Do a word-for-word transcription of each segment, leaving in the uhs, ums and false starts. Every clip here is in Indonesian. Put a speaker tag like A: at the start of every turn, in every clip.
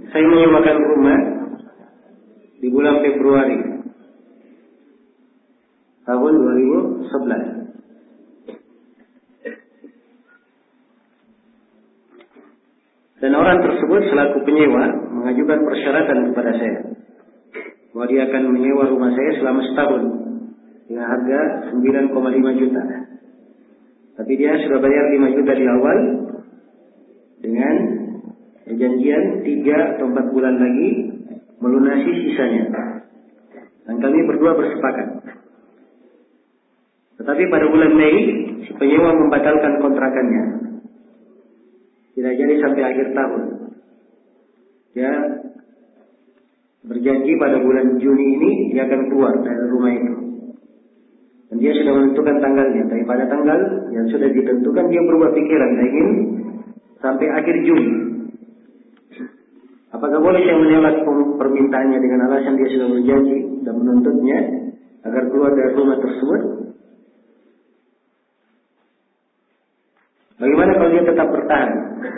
A: saya menyewakan rumah di bulan Februari tahun dua ribu sebelas. Dan orang tersebut selaku penyewa mengajukan persyaratan kepada saya bahwa dia akan menyewa rumah saya selama setahun dengan harga sembilan koma lima juta. Tapi dia sudah bayar lima juta di awal dengan perjanjian tiga atau empat bulan lagi melunasi sisanya. Dan kami berdua bersepakat. Tetapi pada bulan Mei si penyewa membatalkan kontrakannya. Tidak jadi sampai akhir tahun. Dia berjanji pada bulan Juni ini dia akan keluar dari rumah itu. Dan dia sudah menentukan tanggalnya. Tapi pada tanggal yang sudah ditentukan dia berubah pikiran. Dia ingin sampai akhir Juni. Apakah boleh saya menolak permintaannya dengan alasan dia sudah berjanji dan menuntutnya agar keluar dari rumah tersebut? Bagaimana kalau dia tetap bertahan?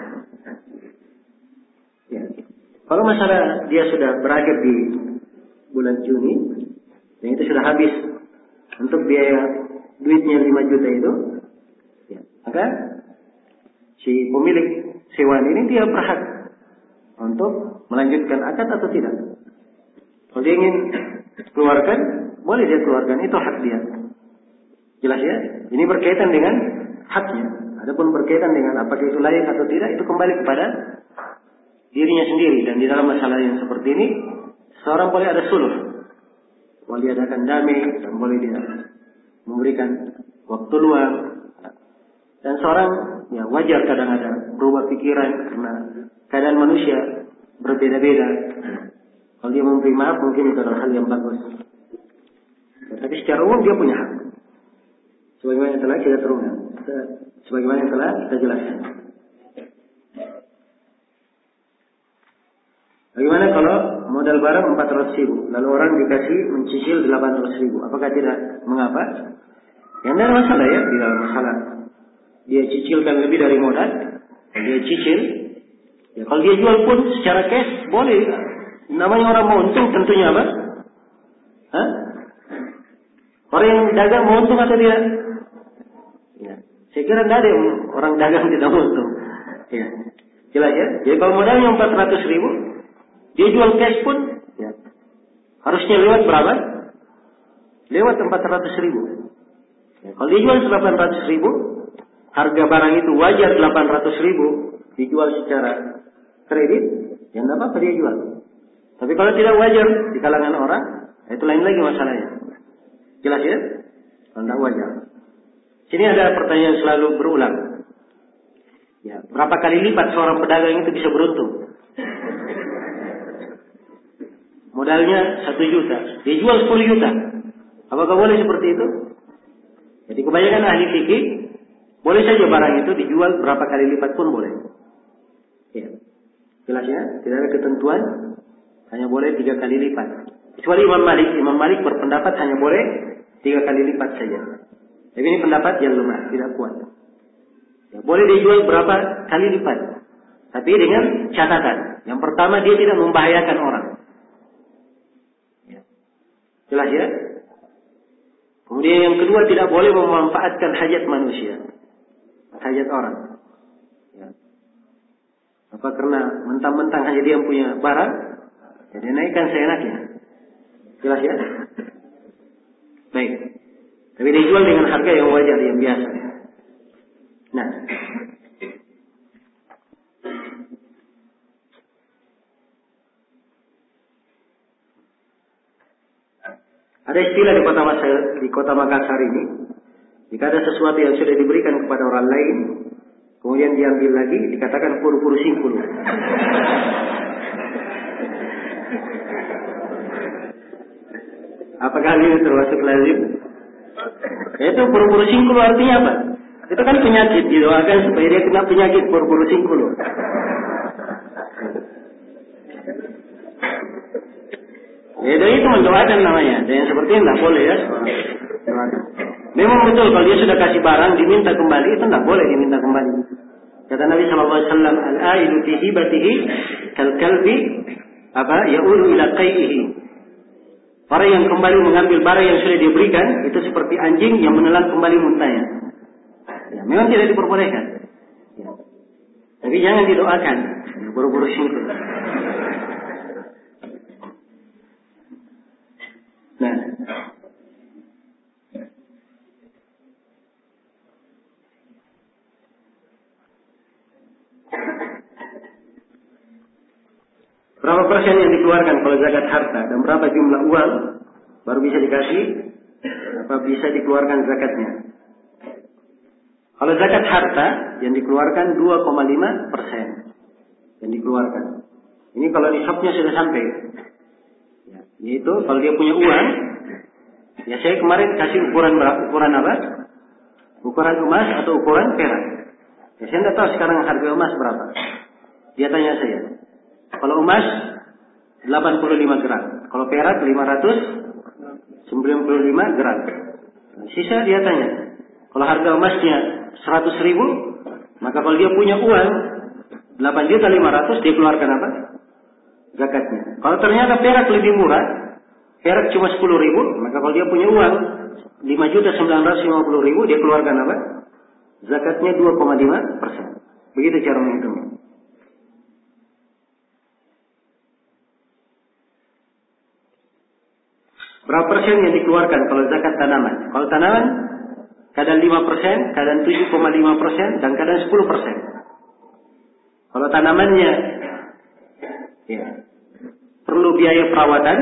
A: Ya. Kalau masalah dia sudah berakhir di bulan Juni dan itu sudah habis untuk biaya duitnya lima juta itu, ya, maka si pemilik sewaan ini dia berhak untuk melanjutkan akad atau tidak. Kalau dia ingin keluarkan, boleh dia keluarkan, itu hak dia. Jelas ya? Ini berkaitan dengan haknya. Adapun berkaitan dengan apakah itu layak atau tidak, itu kembali kepada dirinya sendiri. Dan di dalam masalah yang seperti ini, seorang boleh ada suluh, boleh diadakan damai, dan boleh dia memberikan waktu luang. Dan seorang ya wajar kadang ada berubah pikiran karena keadaan manusia berbeda-beda. Kalau dia memberi maaf mungkin itu adalah hal yang bagus. Tapi secara umum dia punya hak. Sebagaimana yang telah kita terungkan. Sebagaimana yang telah kita jelaskan. Bagaimana kalau modal barang empat ratus ribu, lalu orang dikasih mencicil delapan ratus ribu, apakah tidak mengapa? Yang tidak ada masalah ya, tidak ada masalah. Dia cicilkan lebih dari modal, dia cicil. Ya, kalau dia jual pun secara cash boleh. Namanya orang mau untung tentunya apa? Hah? Orang yang dagang mau untung atau tidak? Ya. Saya kira tidak ada yang orang dagang tidak mau untung. Ya. Jelas ya? Jadi kalau modalnya empat ratus ribu, dia jual cash pun ya, harusnya lewat berapa? Lewat empat ratus ribu. Ya, kalau dia jual delapan ratus ribu, harga barang itu wajar delapan ratus ribu, dijual secara kredit, ya tidak apa-apa dia jual. Tapi kalau tidak wajar di kalangan orang, itu lain lagi masalahnya. Jelas ya? Kalau tidak wajar. Sini ada pertanyaan selalu berulang. Ya, berapa kali lipat seorang pedagang itu bisa beruntung? Modalnya satu juta, dia jual sepuluh juta. Apakah boleh seperti itu? Jadi kebanyakan ahli fikih, boleh saja barang itu dijual berapa kali lipat pun boleh. Ya. Jelas ya? Tidak ada ketentuan, hanya boleh tiga kali lipat. Kecuali Imam Malik, Imam Malik berpendapat hanya boleh tiga kali lipat saja. Tapi ini pendapat yang lemah, tidak kuat. Ya, boleh dijual berapa kali lipat, tapi dengan catatan. Yang pertama dia tidak membahayakan orang. Ya. Jelas ya? Kemudian yang kedua tidak boleh memanfaatkan hajat manusia, hajat orang. Ya. Apa karena mentang-mentang hanya dia yang punya barang, jadi naikkan seenaknya. Jelas ya? Baik. Tapi dijual dengan harga yang wajar, yang biasa. Nah, ada istilah di kota Makassar, di kota Makassar ini, jika ada sesuatu yang sudah diberikan kepada orang lain, kemudian diambil lagi, dikatakan puru-puru singkulu. Apakah ini termasuk lazim? Itu puru-puru singkulu artinya apa? Itu kan penyakit, didoakan supaya dia kena penyakit puru-puru singkulu. Ya itu mendoakan namanya. Dan yang seperti ini tidak boleh ya. Memang betul kalau dia sudah kasih barang diminta kembali, itu tidak boleh diminta kembali. Kata Nabi shallallahu alaihi wasallam, al-aidu fi hibatihi Kal kalbi apa? Ya'ulu ila qai'ihi. Orang yang kembali mengambil barang yang sudah diberikan itu seperti anjing yang menelan kembali muntahnya. Ya, memang tidak diperbolehkan. Ya. Tapi jangan didoakan. Buru-buru syukur. Nah, berapa persen yang dikeluarkan kalau zakat harta dan berapa jumlah uang baru bisa dikasih apa bisa dikeluarkan zakatnya? Kalau zakat harta yang dikeluarkan dua koma lima persen yang dikeluarkan. Ini kalau nisabnya sudah sampai. Ya, yaitu kalau dia punya uang, ya saya kemarin kasih ukuran berapa? Ukuran apa? Ukuran emas atau ukuran perak? Ya, saya tidak tahu sekarang harga emas berapa. Dia tanya saya. Kalau emas delapan puluh lima gram, kalau perak lima ratus sembilan puluh lima gram. Sisa dia tanya, kalau harga emasnya seratus ribu, maka kalau dia punya uang delapan juta lima ratus, dia keluarkan apa? Zakatnya. Kalau ternyata perak lebih murah, perak cuma sepuluh ribu, maka kalau dia punya uang lima juta sembilan ratus lima puluh ribu, dia keluarkan apa? Zakatnya dua koma lima persen. Begitu cara menghitungnya. Berapa persen yang dikeluarkan kalau zakat tanaman? Kalau tanaman, kadang lima persen, kadang tujuh koma lima persen, dan kadang sepuluh persen. Kalau tanamannya ya, perlu biaya perawatan,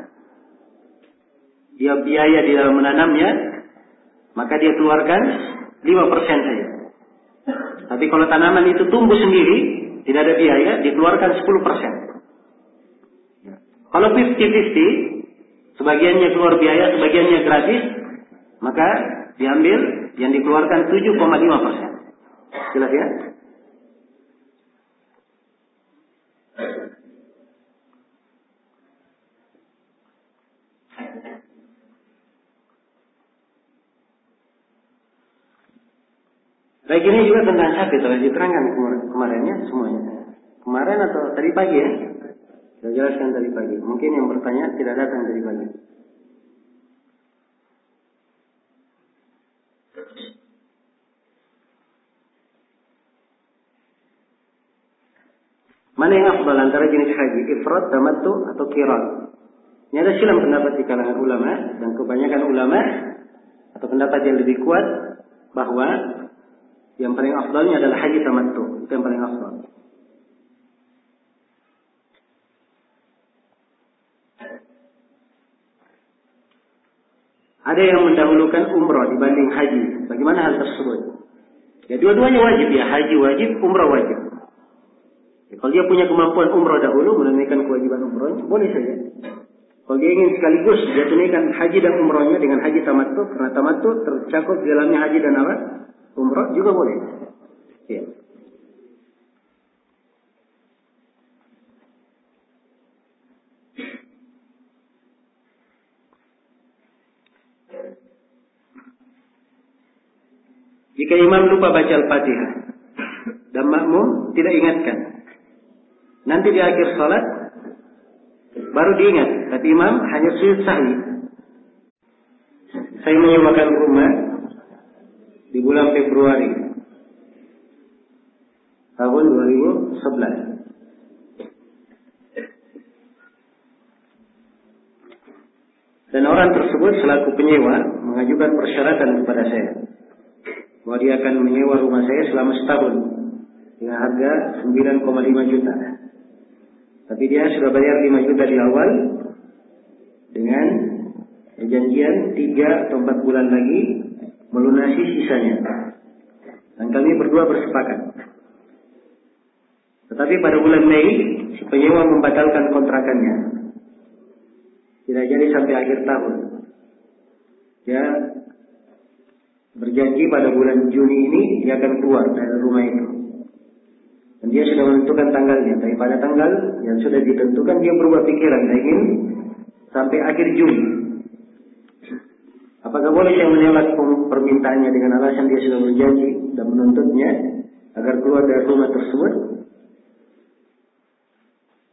A: dia biaya di dalam menanamnya, maka dia keluarkan lima persen saja. Tapi kalau tanaman itu tumbuh sendiri, tidak ada biaya, dikeluarkan sepuluh persen. Kalau lima puluh lima puluh, sebagiannya keluar biaya, sebagiannya gratis, maka diambil yang dikeluarkan tujuh koma lima persen. Jelas ya? Baik, ini juga tentang sapi, telah diterangkan kemarinnya semuanya. Kemarin atau tadi pagi ya? Saya jelaskan tadi pagi. Mungkin yang bertanya tidak datang tadi pagi. Mana yang afdal antara jenis haji, ifrad, tamattu atau qiran? Ini ada silang pendapat di kalangan ulama, dan kebanyakan ulama atau pendapat yang lebih kuat bahwa yang paling afdalnya adalah haji tamattu, itu yang paling afdal. Ada yang mendahulukan umrah dibanding haji. Bagaimana hal tersebut? Ya dua-duanya wajib ya, haji wajib, umrah wajib. Ya, kalau dia punya kemampuan umrah dahulu menunaikan kewajiban umrahnya, boleh saja. Kalau dia ingin sekaligus dia tunaikan haji dan umrahnya dengan haji tamattu, karena tamattu tercakup di dalamnya haji dan apa? Umrah juga boleh. Ya. Jika imam lupa baca Al-Fatihah dan makmum tidak ingatkan, nanti di akhir salat baru diingat, tapi imam hanya sujud sahwi. Saya menyewakan rumah di bulan Februari tahun dua ribu sebelas. Dan orang tersebut selaku penyewa mengajukan persyaratan kepada saya bahwa dia akan menyewa rumah saya selama setahun dengan harga sembilan koma lima juta. Tapi dia sudah bayar lima juta di awal dengan perjanjian tiga atau empat bulan lagi melunasi sisanya. Dan kami berdua bersepakat. Tetapi pada bulan Mei si penyewa membatalkan kontrakannya. Tidak jadi sampai akhir tahun. Dia berjanji pada bulan Juni ini dia akan keluar dari rumah itu. Dan dia sudah menentukan tanggalnya. Tapi pada tanggal yang sudah ditentukan dia berubah pikiran. Dia ingin sampai akhir Juni. Apakah boleh saya menolak permintaannya dengan alasan dia sudah berjanji dan menuntutnya agar keluar dari rumah tersebut?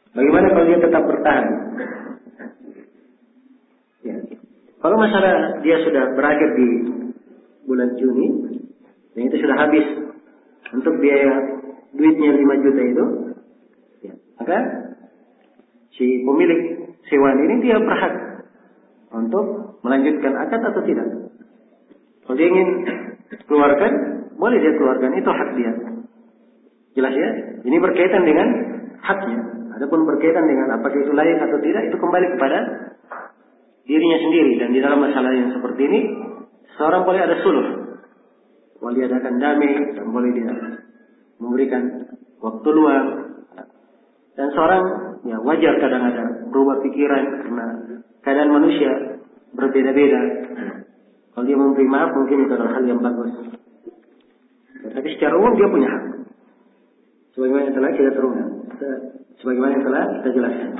A: Bagaimana kalau dia tetap bertahan? Ya. Kalau masalah dia sudah berakhir di bulan Juni, dan itu sudah habis untuk biaya duitnya lima juta itu, ya, maka si pemilik sewaan ini dia berhak untuk melanjutkan akad atau tidak. Kalau dia ingin keluarkan, boleh dia keluarkan, itu hak dia. Jelas ya? Ini berkaitan dengan haknya. Adapun berkaitan dengan apakah itu layak atau tidak, itu kembali kepada dirinya sendiri. Dan di dalam masalah yang seperti ini, seorang boleh ada suluh, boleh diadakan damai, dan boleh dia memberikan waktu luang. Dan seorang ya wajar kadang ada berubah pikiran karena keadaan manusia berbeda-beda. Kalau dia memberi maaf mungkin itu adalah hal yang bagus. Ya, tapi secara umum dia punya hak. Sebagaimana yang telah kita terungkan, sebagaimana yang telah kita jelaskan.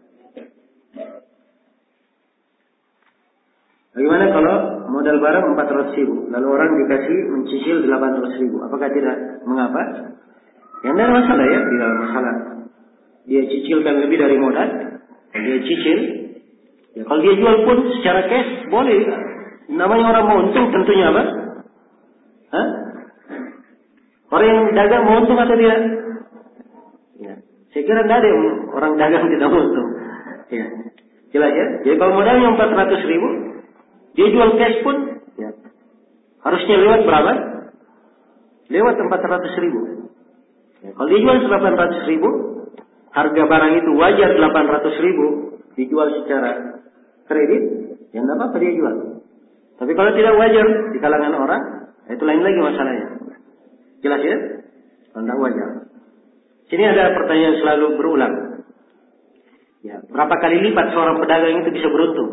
A: Bagaimana kalau modal barang empat ratus ribu, lalu orang dikasih mencicil delapan ratus ribu, apakah tidak mengapa? Yang tidak ada masalah ya di dalam masalah. Dia cicilkan lebih dari modal, dia cicil. Ya, kalau dia jual pun secara cash boleh. Namanya orang mau untung tentunya apa? Hah? Orang yang dagang mau untung atau tidak? Ya. Saya kira tidak ada yang orang dagang tidak mau untung. Ya. Jelas ya? Jadi kalau modalnya empat ratus ribu, dia jual cash pun, ya, harusnya lewat berapa? Lewat empat ratus ribu. Ya, kalau dia jual delapan ratus ribu, harga barang itu wajar delapan ratus ribu, dijual secara kredit, ya tidak apa-apa dia jual. Tapi kalau tidak wajar di kalangan orang, itu lain lagi masalahnya. Jelas ya? Kalau tidak wajar. Sini ada pertanyaan selalu berulang. Ya, berapa kali lipat seorang pedagang itu bisa beruntung?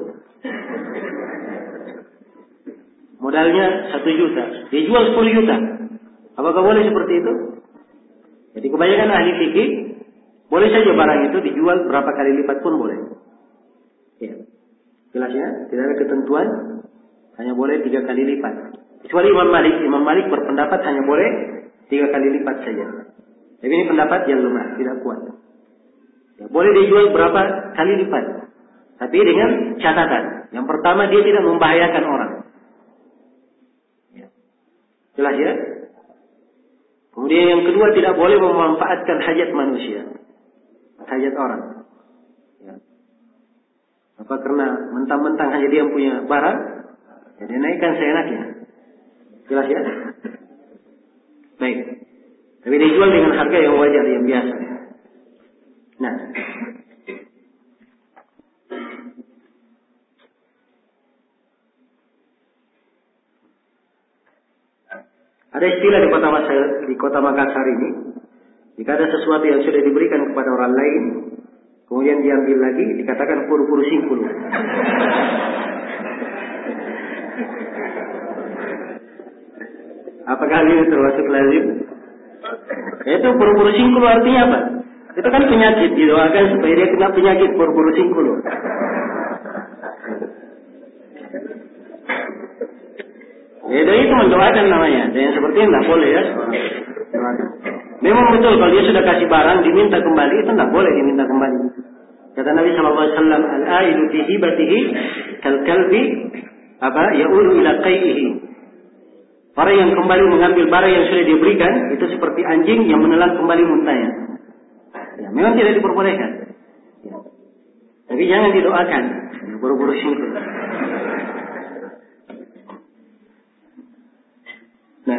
A: Modalnya satu juta, dia jual sepuluh juta. Apakah boleh seperti itu? Jadi kebanyakan ahli fikih, boleh saja barang itu dijual berapa kali lipat pun boleh. Ya. Jelas ya? Tidak ada ketentuan, hanya boleh tiga kali lipat. Kecuali Imam Malik, Imam Malik berpendapat hanya boleh tiga kali lipat saja. Tapi ini pendapat yang lemah, tidak kuat. Ya, boleh dijual berapa kali lipat, tapi dengan catatan. Yang pertama dia tidak membahayakan orang. Ya. Jelas ya? Kemudian yang kedua tidak boleh memanfaatkan hajat manusia, hajat orang. Ya. Apa karena mentang-mentang hanya dia yang punya barang, ya dia naikkan seenaknya. Jelas ya? Baik. Tapi dijual dengan harga yang wajar, yang biasa. Nah, ada istilah di kota Makassar, di kota Makassar ini, jika ada sesuatu yang sudah diberikan kepada orang lain, kemudian diambil lagi, dikatakan puru-puru singkulu. Apakah ini termasuk lazim? Itu puru-puru singkulu artinya apa? Itu kan penyakit, didoakan supaya dia kena penyakit puru-puru singkulu. Ya itu mendoakan namanya. Dan yang seperti ini tidak boleh ya. Memang betul kalau dia sudah kasih barang diminta kembali, itu tidak boleh diminta kembali. Kata Nabi Shallallahu Alaihi Wasallam, al-aidu fi hibatihi kal kalbi apa ya'ulu ila qaihi. Orang yang kembali mengambil barang yang sudah diberikan itu seperti anjing yang menelan kembali muntahnya. Ya, memang tidak diperbolehkan. Ya. Tapi jangan didoakan, buru-buru singkul. Nah,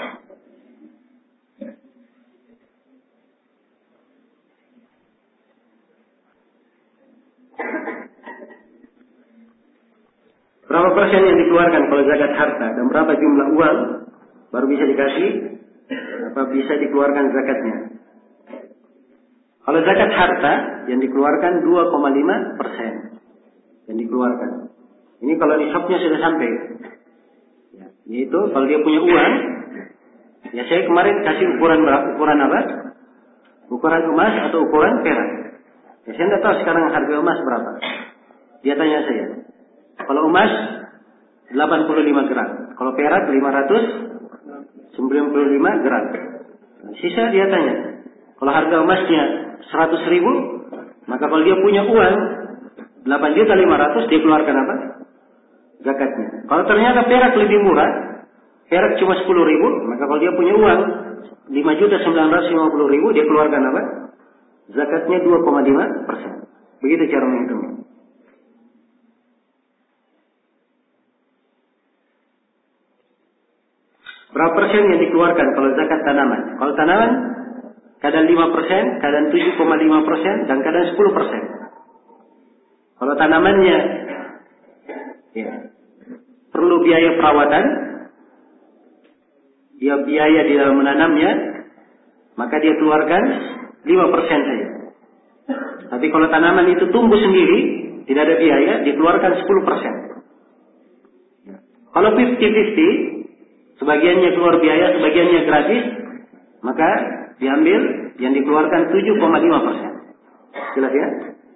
A: berapa persen yang dikeluarkan kalau zakat harta dan berapa jumlah uang baru bisa dikasih apa bisa dikeluarkan zakatnya? Kalau zakat harta yang dikeluarkan dua koma lima persen yang dikeluarkan. Ini kalau nisabnya sudah sampai. Ya, yaitu kalau dia punya uang, ya saya kemarin kasih ukuran berapa? Ukuran apa? Ukuran emas atau ukuran perak? Ya, saya tidak tahu sekarang harga emas berapa. Dia tanya saya. Kalau emas delapan puluh lima gram, kalau perak lima ratus sembilan puluh lima gram. Sisa dia tanya, kalau harga emasnya seratus ribu, Maka kalau dia punya uang delapan juta lima ratus, dia keluarkan apa? Zakatnya. Kalau ternyata perak lebih murah, perak cuma sepuluh ribu, maka kalau dia punya uang lima juta sembilan ratus lima puluh ribu, dia keluarkan apa? Zakatnya dua koma lima persen. Begitu cara menghitungnya. Berapa persen yang dikeluarkan kalau zakat tanaman? Kalau tanaman kadang lima persen, kadang tujuh koma lima persen, dan kadang sepuluh persen. Kalau tanamannya ya, perlu biaya perawatan, dia biaya di dalam menanamnya, maka dia keluarkan lima persen saja. Tapi kalau tanaman itu tumbuh sendiri, tidak ada biaya, dikeluarkan sepuluh persen. Kalau lima puluh lima puluh, sebagiannya keluar biaya, sebagiannya gratis, maka diambil yang dikeluarkan tujuh koma lima persen. Jelas ya?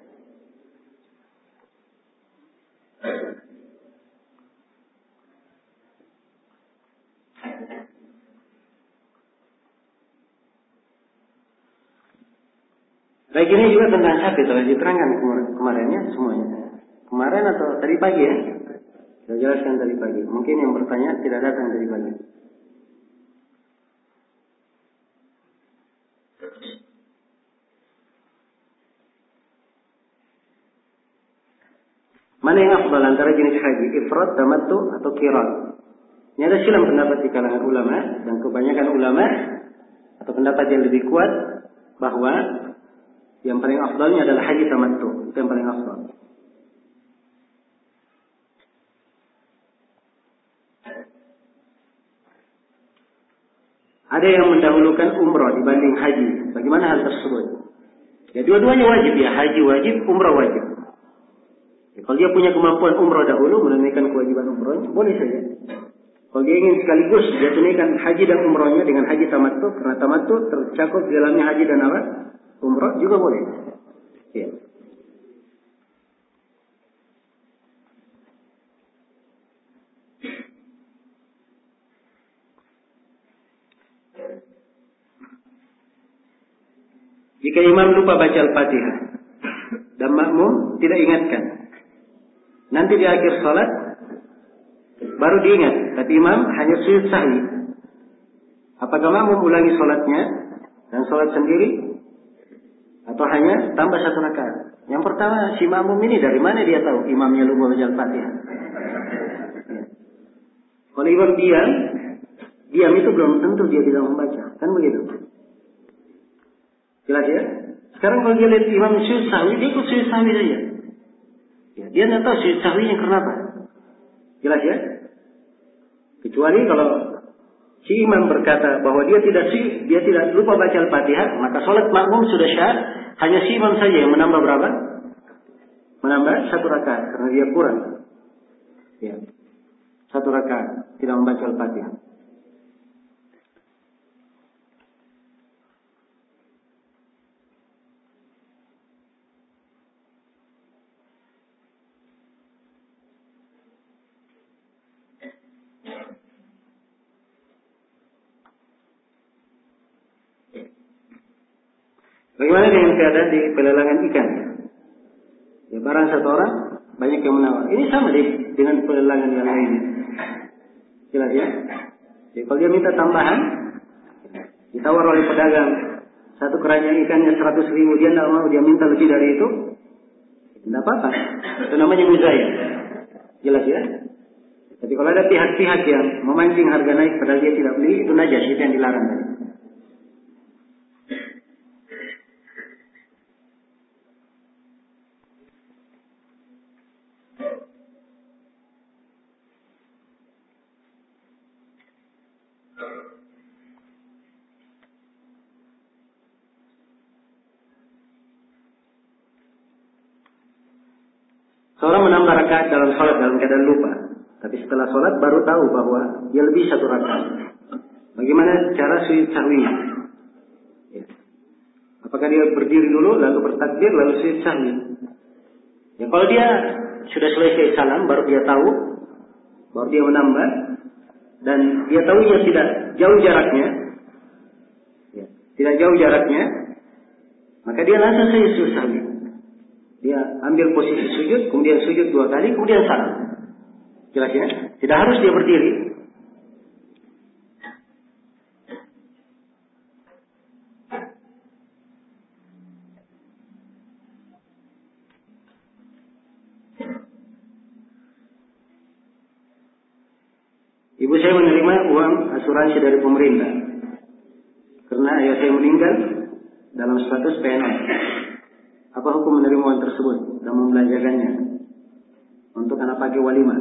A: Baik, ini juga tentang sapi, telah diterangkan kemarinnya semuanya. Kemarin atau tadi pagi ya? Saya jelaskan tadi pagi. Mungkin yang bertanya tidak datang tadi pagi. Mana yang afdal antara jenis haji, ifrad, tamattu atau qiran? Ini ada silang pendapat di kalangan ulama, dan kebanyakan ulama atau pendapat yang lebih kuat bahwa yang paling afdalnya adalah haji tamattu, itu yang paling afdal. Ada yang mendahulukan umrah dibanding haji. Bagaimana hal tersebut? Ya, dua-duanya wajib ya, haji wajib, umrah wajib. Ya, kalau dia punya kemampuan umrah dahulu menunaikan kewajiban umrahnya, boleh saja. Kalau dia ingin sekaligus dia tunaikan haji dan umrahnya dengan haji tamattu, karena tamattu tercakup di dalamnya haji dan apa? Umrah juga boleh. Ya. Jika imam lupa baca Al-Fatihah dan makmum tidak ingatkan, nanti di akhir salat baru diingat, tapi imam hanya sujud sahwi. Apakah makmum ulangi salatnya dan salat sendiri, atau hanya tambah satu rakaat? Yang pertama, si makmum ini dari mana dia tahu imamnya lupa baca Al-Fatihah? Ya. Kalau imam diam, diam itu belum tentu dia tidak membaca, kan begitu? Jelas ya? Sekarang kalau dia lihat imam sujud sahwi, dia ikut sujud sahwi saja. Ya, dia tidak tahu sujud sahwinya kenapa. Jelas ya? Kecuali kalau si imam berkata bahwa dia tidak sih, dia tidak lupa baca Al-Fatihah, maka sholat makmum sudah syah. Hanya si imam saja yang menambah berapa? Menambah satu rakaat karena dia kurang. Ya, satu rakaat tidak membaca Al-Fatihah. Bagaimana dengan keadaan di pelelangan ikan? Ya, barang satu orang banyak yang menawar. Ini sama deh dengan pelelangan yang lainnya. Jelas ya? Jadi kalau dia minta tambahan, ditawar oleh pedagang satu keranjang ikannya seratus ribu, dia tidak mau, dia minta lebih dari itu, tidak apa-apa. Itu namanya muzayah. Jelas ya? Tapi kalau ada pihak-pihak yang memancing harga naik padahal dia tidak beli, itu najas, itu yang dilarang tadi. Seorang menambah rakaat dalam sholat dalam keadaan lupa, tapi setelah sholat baru tahu bahwa dia lebih satu rakaat. Bagaimana cara sujud sahwi? Ya. Apakah dia berdiri dulu lalu bertakbir lalu sujud sahwi? Ya, kalau dia sudah selesai salam baru dia tahu, baru dia menambah, dan dia tahunya tidak jauh jaraknya, ya, tidak jauh jaraknya, maka dia langsung saja sujud sahwi. Dia ambil posisi sujud, kemudian sujud dua kali, kemudian salam. Jelas ya? Tidak harus dia berdiri. Ibu saya menerima uang asuransi dari pemerintah karena ayah saya meninggal dalam status P N S. Apa hukum menerima uang tersebut dan membelanjakannya untuk anak pakai walimah?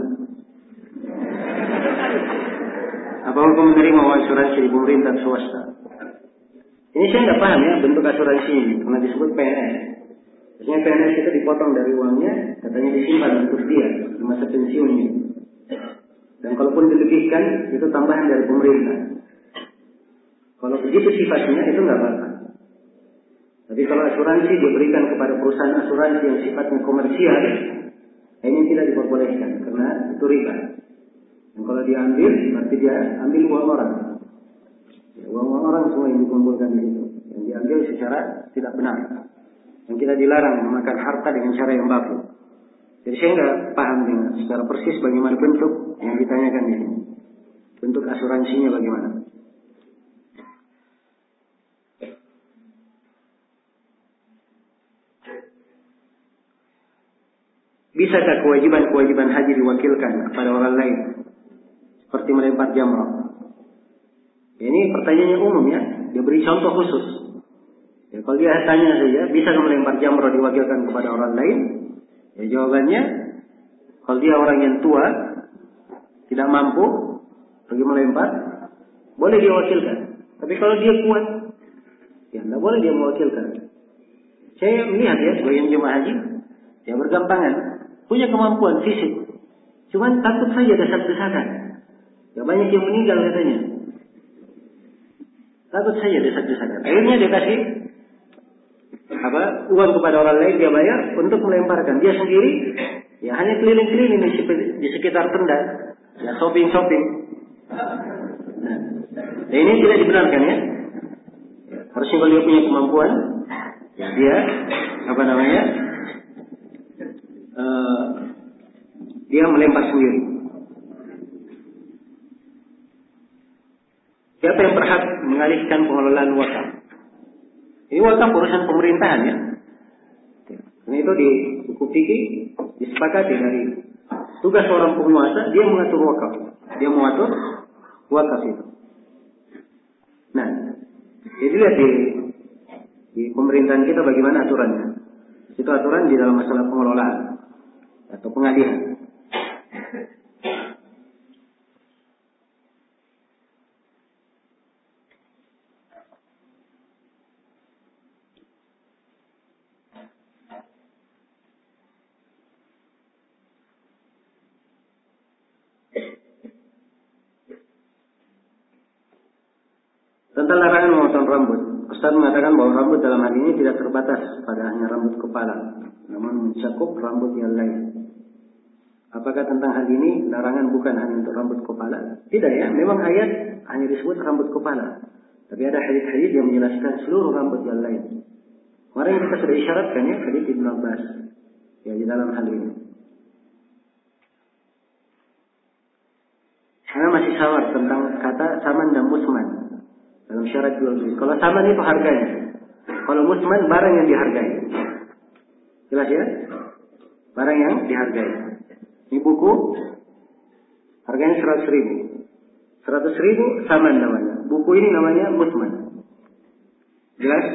A: Apa hukum menerima uang asuransi di pemerintah swasta? Ini saya tidak paham ya bentuk asuransi ini karena disebut P N S. Biasanya P N S itu dipotong dari uangnya, katanya disimpan untuk dia di masa pensiunnya. Dan kalaupun dilebihkan, itu tambahan dari pemerintah. Kalau begitu sifatnya, itu nggak apa-apa. Tapi kalau asuransi diberikan kepada perusahaan asuransi yang sifatnya komersial, ini tidak diperbolehkan, karena itu riba. Dan kalau diambil, berarti dia ambil uang orang. Ya, uang orang semua yang dikumpulkan di situ. Yang diambil secara tidak benar. Dan kita dilarang memakan harta dengan cara yang batil. Jadi saya nggak paham dengan secara persis bagaimana bentuk yang ditanyakan di sini. Bentuk asuransinya bagaimana? Bisakah kewajiban-kewajiban haji diwakilkan kepada orang lain? Seperti melempar jamrah. Ini pertanyaannya umum ya. Dia beri contoh khusus. Ya, kalau dia tanya saja, bisakah melempar jamrah diwakilkan kepada orang lain? Ya jawabannya, kalau dia orang yang tua, tidak mampu pergi melempar, boleh dia wakilkan. Tapi kalau dia kuat, ya tidak boleh dia mewakilkan. Saya melihat ya sebagian jemaah haji, ya bergampangan, punya kemampuan fisik, cuman takut saja desak-desakan. Ya banyak yang meninggal katanya, takut saja desak-desakan. Akhirnya dia kasih apa uang kepada orang lain, dia bayar untuk melemparkan. Dia sendiri ya hanya keliling-keliling di sekitar tenda, ya shopping-shopping. Nah, ini tidak dibenarkan ya. Harusnya kalau dia punya kemampuan, ya dia apa namanya, uh, dia melempar sendiri. Siapa yang berhak mengalihkan pengelolaan wakaf? Ini wakaf urusan pemerintahan ya. Karena itu di buku fikih disepakati dari tugas seorang penguasa, dia mengatur wakaf. Dia mengatur wakaf itu. Nah, jadi lihat di, di pemerintahan kita bagaimana aturannya. Itu aturan di dalam masalah pengelolaan atau pengalihan. Tentang larangan memotong rambut, Ustaz mengatakan bahwa rambut dalam hal ini tidak terbatas pada hanya rambut kepala, namun mencakup rambut yang lain. Apakah tentang hal ini larangan bukan hanya untuk rambut kepala? Tidak ya, memang ayat hanya disebut rambut kepala. Tapi ada hadis-hadis yang menjelaskan seluruh rambut yang lain. Kemarin kita sudah isyaratkan ya, hadis Ibnu Abbas ya di dalam hal ini. Karena masih sawar tentang kata saman dan musman dalam syarat jual beli. Kalau saman itu harganya, kalau musman barang yang dihargai. Jelas ya? Barang yang dihargai. Ini buku harganya seratus ribu. Seratus ribu saman namanya. Buku ini namanya musman. Jelas?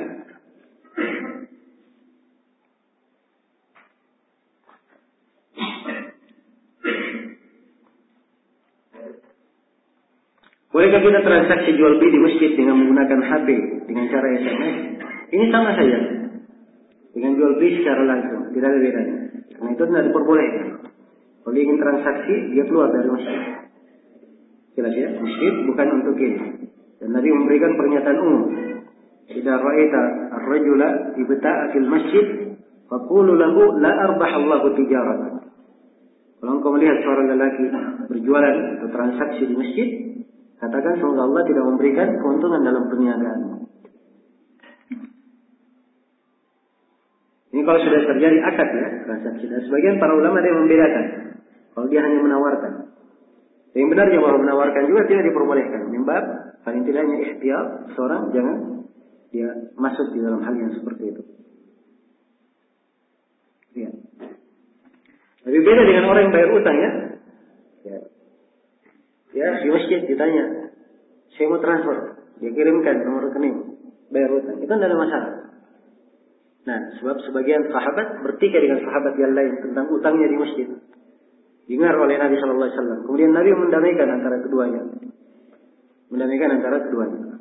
A: Bolehkah kita transaksi jual beli di masjid dengan menggunakan H P dengan cara S M S? Ini sama saja dengan jual beli secara langsung, tidak ada bedanya. Karena itu tidak diperbolehkan. Kalau dia ingin transaksi, dia keluar dari masjid. Jelas ya, masjid bukan untuk ini. Dan Nabi memberikan pernyataan umum. Idza ra'aita ar-rajula ibta'a fil masjid, faqulu lahu la arbah Allahu tijaratan. Kalau engkau melihat seorang lelaki berjualan atau transaksi di masjid, katakan semoga Allah tidak memberikan keuntungan dalam perniagaanmu. Ini kalau sudah terjadi akad ya, transaksi. Dan sebagian para ulama ada yang membedakan. Kalau dia hanya menawarkan. Yang benarnya bahwa menawarkan juga tidak diperbolehkan. Membab, paling tidaknya ihtiyat, seorang jangan dia masuk di dalam hal yang seperti itu. Ya. Lebih beda dengan orang yang bayar utang ya. Ya, ya di masjid ditanya, saya mau transfer, dia kirimkan nomor rekening, bayar utang, itu tidak ada masalah. Nah, sebab sebagian sahabat bertikai dengan sahabat yang lain tentang utangnya di masjid. Dengar oleh Nabi Shallallahu Alaihi Wasallam. Kemudian Nabi mendamaikan antara keduanya, mendamaikan antara keduanya.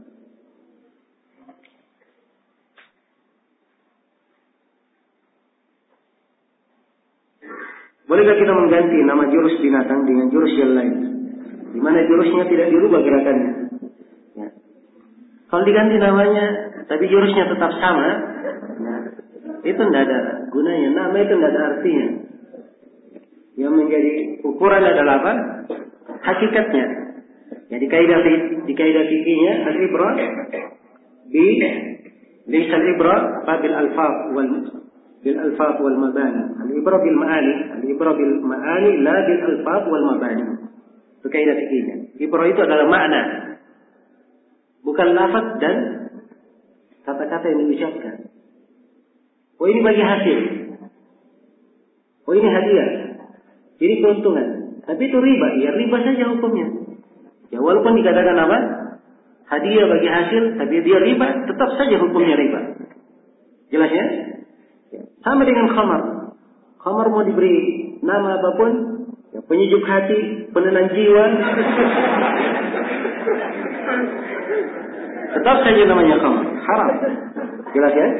A: Bolehkah kita mengganti nama jurus binatang dengan jurus yang lain, di mana jurusnya tidak dirubah gerakannya? Ya. Kalau diganti namanya, tapi jurusnya tetap sama, nah, itu tidak ada gunanya. Nama itu tidak ada artinya. Yang menjadi ukuran adalah apa? Hakikatnya. Ya, di kaidah di kaidah fikihnya al-ibrah bi laysa al-ibrah bil alfaz wal bil alfaz wal mabani. Al-ibrah bil ma'ani, al-ibrah bil ma'ani la bil alfaz wal mabani. Itu kaidah fikihnya. Ibrah itu adalah makna, bukan lafaz dan kata-kata yang diucapkan. Oh ini bagi hasil. Oh ini hadiah. Jadi keuntungan. Tapi itu riba. Ya riba saja hukumnya. Ya walaupun dikatakan apa? Hadiah bagi hasil. Tapi dia riba. Tetap saja hukumnya riba. Jelas ya? Ya. Sama dengan khamar. Khamar mau diberi nama apapun. Ya, penyejuk hati. Penenang jiwa. Tetap saja namanya khamar. Haram. Jelas ya?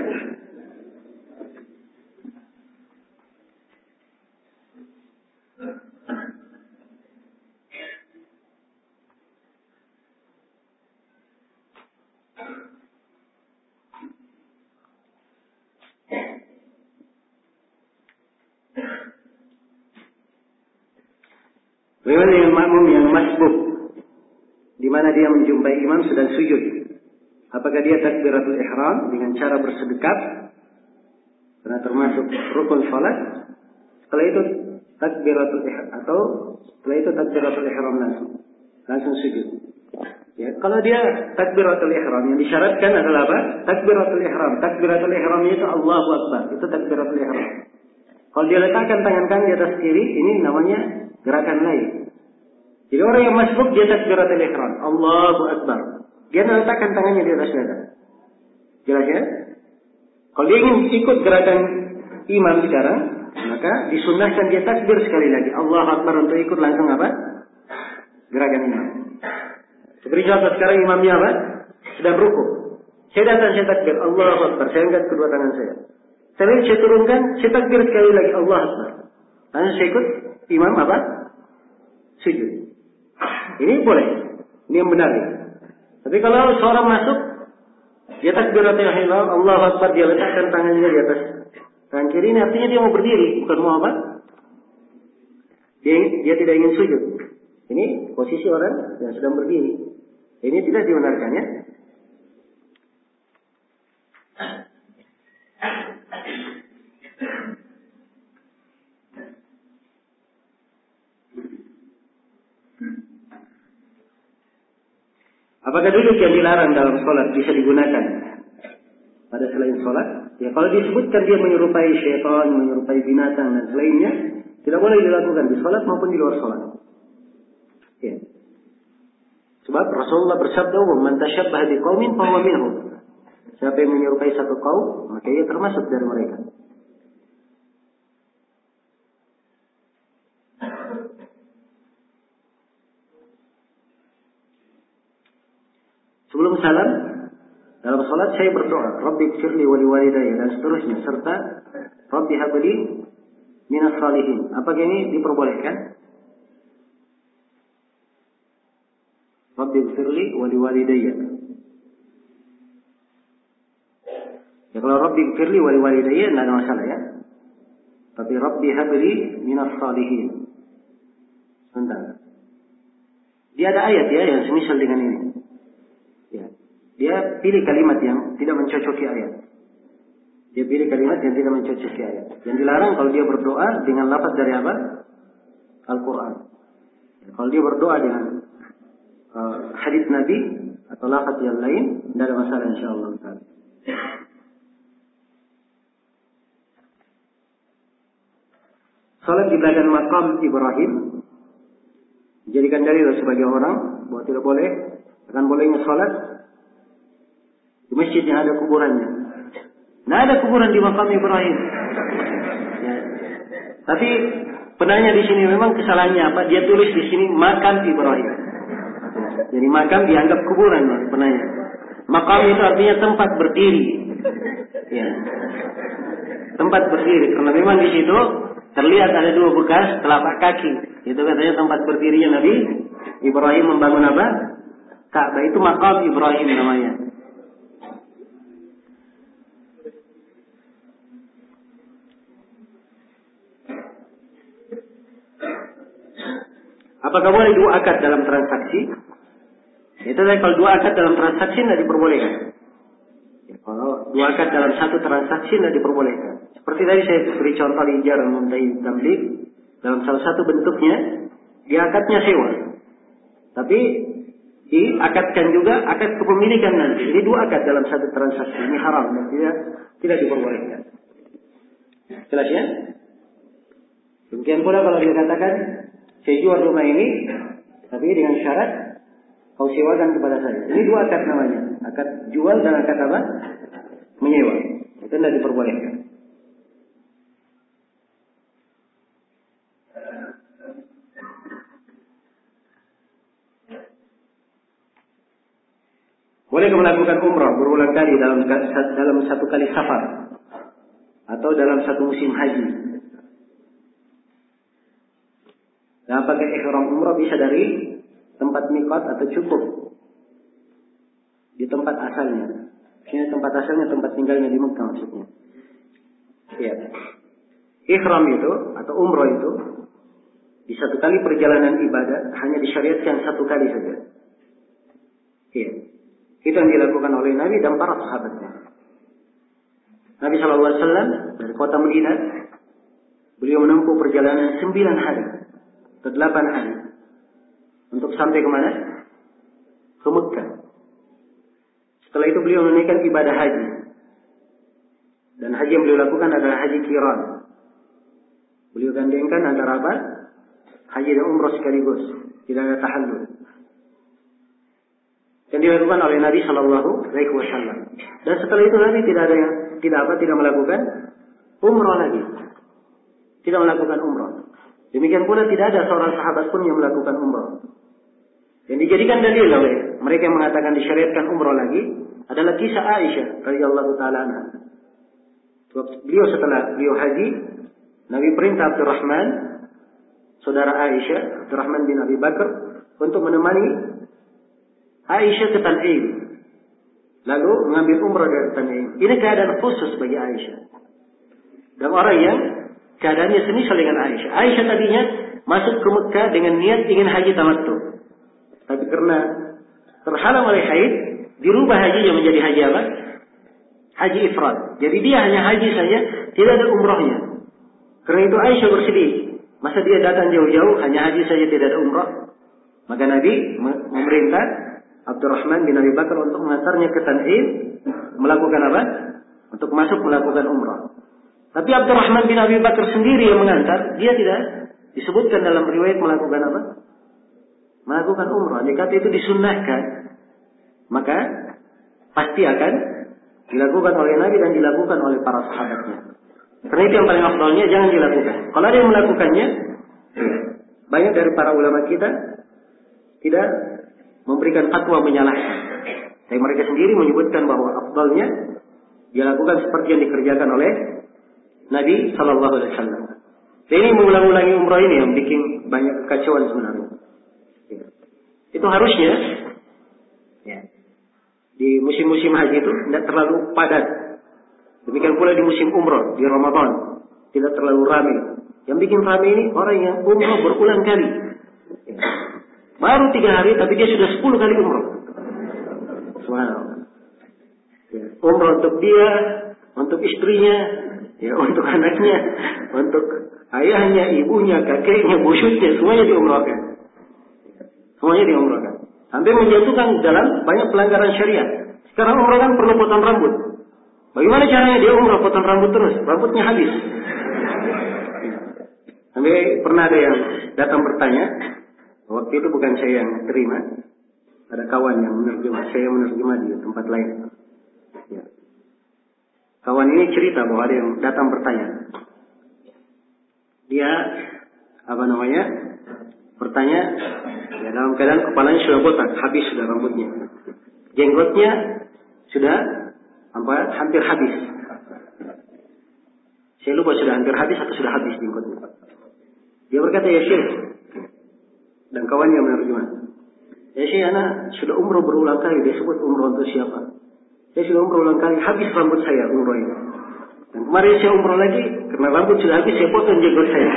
A: Bagaimana dengan makmum yang masbuk, di mana dia menjumpai imam sedang sujud? Apakah dia takbiratul ihram dengan cara bersedekap, karena termasuk rukun salat? Setelah itu takbiratul ihram atau setelah itu takbiratul ihram langsung langsung sujud. Ya, kalau dia takbiratul ihram yang disyaratkan adalah apa? Takbiratul ihram. Takbiratul ihram itu Allahu Akbar. Itu takbiratul ihram. Kalau dia letakkan tangan kanan di atas kiri, ini namanya gerakan lain. Jadi orang yang masbuk dia takbiratul ihram, Allahu Akbar. Dia meletakkan tangannya di atas dada. Jelas ya? Kalau dia ingin ikut gerakan imam sekarang, maka disunnahkan dia takbir sekali lagi, Allahu Akbar, untuk ikut langsung apa? Gerakan imam. Seperti contoh sekarang imamnya apa? Sedang rukuk. Saya datang, saya takbir, Allahu Akbar. Saya angkat kedua tangan saya. Setelah saya turunkan, saya takbir sekali lagi, Allahu Akbar. Lalu saya ikut imam apa? Sujud. Ini boleh. Ini yang benar. Ya. Tapi kalau seorang masuk, dia takbiratul ihram, Allahu Akbar, dia letakkan tangannya di atas tangan kiri, ini artinya dia mau berdiri, bukan mau apa? Dia, dia tidak ingin sujud. Ini posisi orang yang sedang berdiri. Ini tidak dibenarkan ya. Apakah duduk yang dilarang dalam sholat bisa digunakan pada selain sholat? Ya, kalau disebutkan dia menyerupai syaitan, menyerupai binatang dan selainnya, tidak boleh dilakukan di sholat maupun di luar sholat. Ya. Sebab Rasulullah bersabda, "Man tashabbaha biqaumin fahuwa minhum." Siapa yang menyerupai satu kaum, maka ia termasuk dari mereka. Sebelum salam, dalam salat saya berdoa, Rabbi ighfirli wa liwalidayya, dan seterusnya, serta Rabbi habli minas salihin. Apakah ini diperbolehkan? Rabbi ighfirli wa liwalidayya. Ya, kalau Rabbi ighfirli wa liwalidayya tidak ada masalah ya. Tapi Rabbi habli minas salihin. Sebentar. Dia ada ayat ya yang semisal dengan ini. Ya. Dia pilih kalimat yang tidak mencocoki ayat. Dia pilih kalimat yang tidak mencocoki ayat. Yang dilarang kalau dia berdoa dengan lafaz dari apa? Al-Quran. Kalau dia berdoa dengan uh, hadits Nabi atau lafaz yang lain, tidak ada masalah insyaallah. Salat di belakang makam Ibrahim dijadikan dalil sebagai orang bahwa tidak boleh, akan bolehnya salat di masjid yang ada kuburannya. Nah, ada kuburan di makam Ibrahim. Ya. Tapi penanya di sini memang kesalahannya apa? Dia tulis di sini makam Ibrahim. Jadi makam dianggap kuburan, penanya. Makam itu artinya tempat berdiri. Ya. Tempat berdiri karena memang di situ terlihat ada dua bekas telapak kaki. Itu katanya tempat berdirinya Nabi Ibrahim membangun apa? Ka'bah. Itu makam Ibrahim namanya. Apakah boleh dua akad dalam transaksi? Itu tadi kalau dua akad dalam transaksi tidak diperbolehkan. Ya, kalau dua akad dalam satu transaksi tidak diperbolehkan. Seperti tadi saya beri contoh di Ijarah Mumtai Tamlik, dalam salah satu bentuknya dia akadnya sewa. Tapi diakadkan juga akad kepemilikan nanti. Ini dua akad dalam satu transaksi. Ini haram dan tidak tidak diperbolehkan. Jelas ya? Demikian pula kalau dia katakan saya jual rumah ini, tapi dengan syarat kau sewakan kepada saya. Ini dua akad namanya. Akad jual dan akad apa? Menyewa. Itu tidak diperbolehkan. Boleh melakukan umrah berulang kali dalam dalam satu kali safar atau dalam satu musim haji. Dan apakah ihram umrah bisa dari tempat miqat atau cukup di tempat asalnya? Ini tempat asalnya tempat tinggalnya di Mekah maksudnya. Iya. Ihram itu atau umrah itu di satu kali perjalanan ibadah hanya disyariatkan satu kali saja. Iya. Itu yang dilakukan oleh Nabi dan para sahabatnya. Nabi shallallahu alaihi wasallam dari kota Madinah, beliau menempuh perjalanan sembilan hari ke delapan hari untuk sampai kemana? Ke Mekah. Setelah itu beliau menunaikan ibadah haji. Dan haji yang beliau lakukan adalah haji qiran. Beliau gandengkan antara apa? Haji dan umrah sekaligus. Tidak ada tahallul. Yang dilakukan oleh Nabi Shallallahu Alaihi Wasallam. Dan setelah itu Nabi tidak ada yang tidak apa tidak melakukan umrah lagi, tidak melakukan umrah. Demikian pula tidak ada seorang sahabat pun yang melakukan umrah. Yang dijadikan dalil oleh mereka yang mengatakan disyariatkan umrah lagi adalah kisah Aisyah radhiyallahu taala anha. Beliau setelah beliau haji, Nabi perintah Abdurrahman, saudara Aisyah, Abdurrahman bin Abi Bakar, untuk menemani Aisyah ke Tan'im, lalu mengambil umrah dari Tan'im. Ini keadaan khusus bagi Aisyah. Dan orang yang keadaannya semisal dengan Aisyah. Aisyah tadinya masuk ke Mekah dengan niat ingin haji tamattu. Tapi karena terhalang oleh haid, dirubah hajinya menjadi haji apa? Haji ifrad. Jadi dia hanya haji saja, tidak ada umrahnya. Karena itu Aisyah bersedih. Masa dia datang jauh-jauh, hanya haji saja tidak ada umrah? Maka Nabi memerintah Abdurrahman bin Abi Bakar untuk mengantarnya ke Tan'im, melakukan apa? Untuk masuk melakukan umrah. Tapi Abdurrahman bin Abi Bakar sendiri yang mengantar, dia tidak disebutkan dalam riwayat melakukan apa? Melakukan umrah. Jika itu disunnahkan, maka pasti akan dilakukan oleh Nabi dan dilakukan oleh para sahabatnya. Karena itu yang paling afdalnya jangan dilakukan. Kalau ada yang melakukannya, banyak dari para ulama kita tidak memberikan fatwa menyalahkan. Tapi mereka sendiri menyebutkan bahwa afdalnya dilakukan seperti yang dikerjakan oleh Nabi Sallallahu Alaihi Wasallam. Ini mengulang-ulangi umrah ini yang bikin banyak kekacauan sebenarnya. Ya. Itu harusnya ya, di musim-musim haji itu tidak terlalu padat. Demikian pula di musim umrah di Ramadan tidak terlalu ramai. Yang bikin ramai ini orang yang umrah berulang kali. Ya. Baru tiga hari tapi dia sudah sepuluh kali umrah. Wow. Ya. Umrah untuk dia, untuk istrinya, ya untuk anaknya, untuk ayahnya, ibunya, kakeknya, buyutnya, semuanya diumrahkan. Semuanya diumrahkan. Hampir menjatuhkan dalam banyak pelanggaran syariat. Sekarang umrah kan perlu potong rambut. Bagaimana caranya dia umrah potong rambut terus? Rambutnya habis. Sampai pernah ada yang datang bertanya. Waktu itu bukan saya yang terima. Ada kawan yang menerjemah. Saya yang menerjemah di tempat lain. Ya. Kawan ini cerita bahwa ada yang datang bertanya. Dia apa namanya? Bertanya. Ya, dalam keadaan kepalanya sudah botak, habis sudah rambutnya. Jenggotnya sudah apa, hampir habis. Saya lupa sudah hampir habis atau sudah habis jenggotnya. Dia berkata, ya Syekh, dan kawannya menerjemah. Ya Syekh, anak sudah umroh berulang kali. Dia sebut umroh untuk siapa? Saya sudah umroh berulang kali, habis rambut saya umroh ini. Dan kemarin saya umroh lagi, karena rambut sudah habis, saya potong jenggot saya.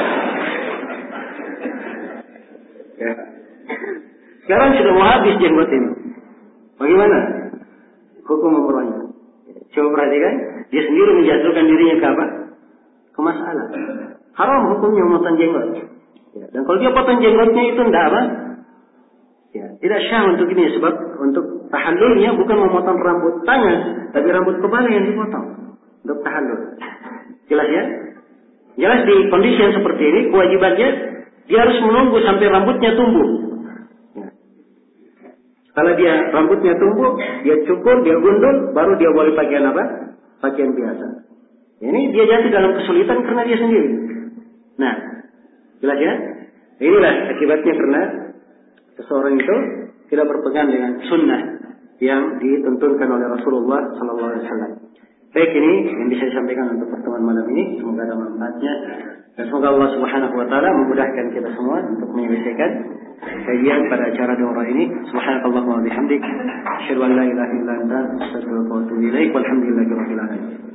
A: Ya. Sekarang sudah mau habis jenggot ini. Bagaimana hukum umrohnya? Coba perhatikan, dia sendiri menjatuhkan dirinya ke apa? Ke masalah. Haram hukumnya memotong jenggot. Ya. Dan kalau dia potong jenggotnya itu tidak apa? Ya, tidak syah untuk ini, sebab untuk tahallulnya bukan memotong rambut tangan, tapi rambut kepala yang dipotong untuk tahallul. Jelas ya? Jelas di kondisi yang seperti ini, kewajibannya dia harus menunggu sampai rambutnya tumbuh. Ya. Kalau dia rambutnya tumbuh, dia cukur, dia gundul, baru dia boleh pakaian apa? Pakaian biasa. Ini dia jatuh dalam kesulitan karena dia sendiri. Nah, jelas ya? Inilah akibatnya karena seseorang itu tidak berpegang dengan sunnah yang dituntunkan oleh Rasulullah Sallallahu Alaihi Wasallam. Baik, ini yang bisa disampaikan untuk pertemuan malam ini. Semoga ada manfaatnya dan semoga Allah Subhanahu Wa Taala memudahkan kita semua untuk menyelesaikan kajian pada acara daurah ini. Subhanakallahumma wa bihamdik, asyhadu an la ilaha illa anta, astaghfiruka wa atubu ilaik. Walhamdulillahirabbil alamin.